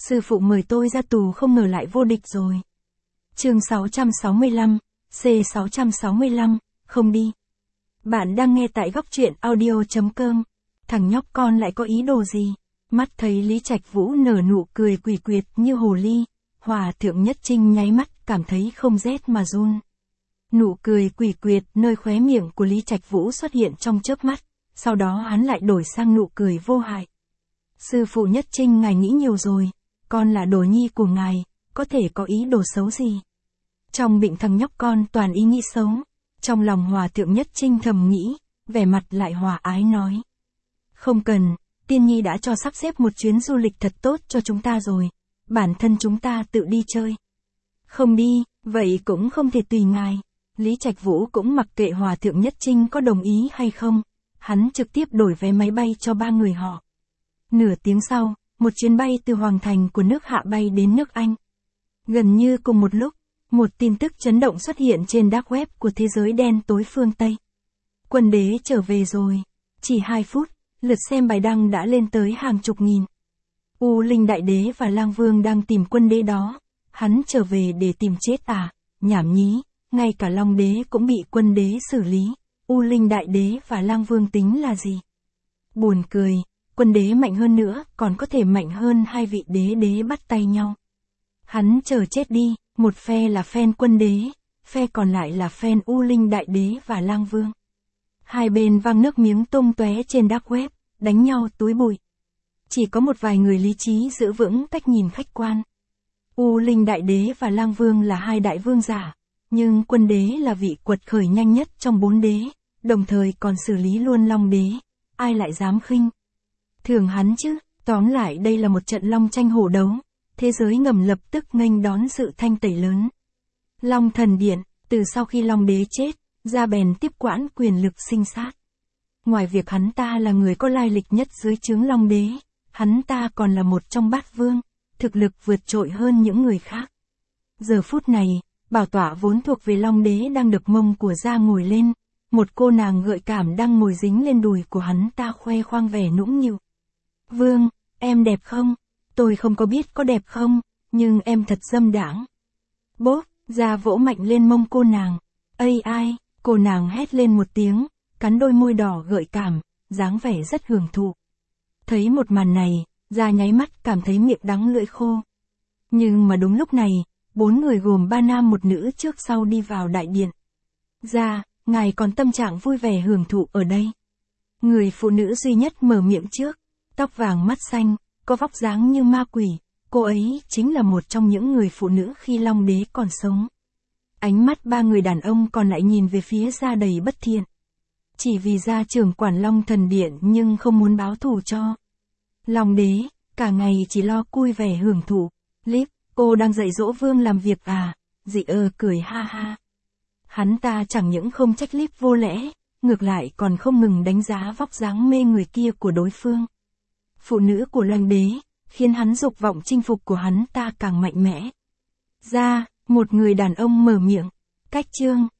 Sư phụ mời tôi ra tù không ngờ lại vô địch rồi. Chương 665, C665, không đi. Bạn đang nghe tại góc truyện audio.com. Thằng nhóc con lại có ý đồ gì? Mắt thấy Lý Trạch Vũ nở nụ cười quỷ quyệt như hồ ly, Hòa thượng Nhất Trinh nháy mắt cảm thấy không rét mà run. Nụ cười quỷ quyệt nơi khóe miệng của Lý Trạch Vũ xuất hiện trong chớp mắt, sau đó hắn lại đổi sang nụ cười vô hại. Sư phụ Nhất Trinh, ngài nghĩ nhiều rồi, con là đồ nhi của ngài, có thể có ý đồ xấu gì? Trong bụng thằng nhóc con toàn ý nghĩ xấu, trong lòng Hòa thượng Nhất Trinh thầm nghĩ, vẻ mặt lại hòa ái nói. Không cần, tiên nhi đã cho sắp xếp một chuyến du lịch thật tốt cho chúng ta rồi, bản thân chúng ta tự đi chơi. Không đi, vậy cũng không thể tùy ngài. Lý Trạch Vũ cũng mặc kệ Hòa thượng Nhất Trinh có đồng ý hay không, hắn trực tiếp đổi vé máy bay cho ba người họ. Nửa tiếng sau, một chuyến bay từ Hoàng Thành của nước Hạ bay đến nước Anh. Gần như cùng một lúc, một tin tức chấn động xuất hiện trên dark web của thế giới đen tối phương Tây. Quân đế trở về rồi. Chỉ 2 phút, lượt xem bài đăng đã lên tới hàng chục nghìn. U Linh Đại Đế và Lang Vương đang tìm quân đế đó. Hắn trở về để tìm chết à? Nhảm nhí, ngay cả Long Đế cũng bị quân đế xử lý. U Linh Đại Đế và Lang Vương tính là gì? Buồn cười, quân đế mạnh hơn nữa, còn có thể mạnh hơn hai vị đế bắt tay nhau. Hắn chờ chết đi, một phe là fan quân đế, phe còn lại là fan U Linh Đại Đế và Lang Vương. Hai bên văng nước miếng tung tóe trên dark web, đánh nhau túi bụi. Chỉ có một vài người lý trí giữ vững cách nhìn khách quan. U Linh Đại Đế và Lang Vương là hai đại vương giả, nhưng quân đế là vị quật khởi nhanh nhất trong 4 đế, đồng thời còn xử lý luôn Long Đế, ai lại dám khinh. Thường hắn chứ, tóm lại đây là một trận long tranh hổ đấu, thế giới ngầm lập tức nghênh đón sự thanh tẩy lớn. Long Thần Điện, từ sau khi Long Đế chết, ra bèn tiếp quản quyền lực sinh sát. Ngoài việc hắn ta là người có lai lịch nhất dưới trướng Long Đế, hắn ta còn là một trong bát vương, thực lực vượt trội hơn những người khác. Giờ phút này, bảo tọa vốn thuộc về Long Đế đang được mông của Gia ngồi lên, một cô nàng gợi cảm đang ngồi dính lên đùi của hắn ta khoe khoang vẻ nũng nịu. Vương, em đẹp không? Tôi không có biết có đẹp không, nhưng em thật dâm đãng. Bốp, Gia vỗ mạnh lên mông cô nàng. Ây ai, cô nàng hét lên một tiếng, cắn đôi môi đỏ gợi cảm, dáng vẻ rất hưởng thụ. Thấy một màn này, Gia nháy mắt cảm thấy miệng đắng lưỡi khô. Nhưng mà đúng lúc này, 4 người gồm 3 nam 1 nữ trước sau đi vào đại điện. Gia, ngài còn tâm trạng vui vẻ hưởng thụ ở đây. Người phụ nữ duy nhất mở miệng trước, tóc vàng mắt xanh, có vóc dáng như ma quỷ, cô ấy chính là một trong những người phụ nữ khi Long Đế còn sống. Ánh mắt 3 người đàn ông còn lại nhìn về phía Gia đầy bất thiện. Chỉ vì Gia trưởng quản Long Thần Điện nhưng không muốn báo thù cho Long Đế, cả ngày chỉ lo vui vẻ hưởng thụ. Líp, cô đang dạy dỗ Vương làm việc à? Dị cười ha ha. Hắn ta chẳng những không trách Líp vô lễ, ngược lại còn không ngừng đánh giá vóc dáng mê người kia của đối phương. Phụ nữ của Long Đế, khiến hắn dục vọng chinh phục của hắn ta càng mạnh mẽ. Gia, một người đàn ông mở miệng. Cách chương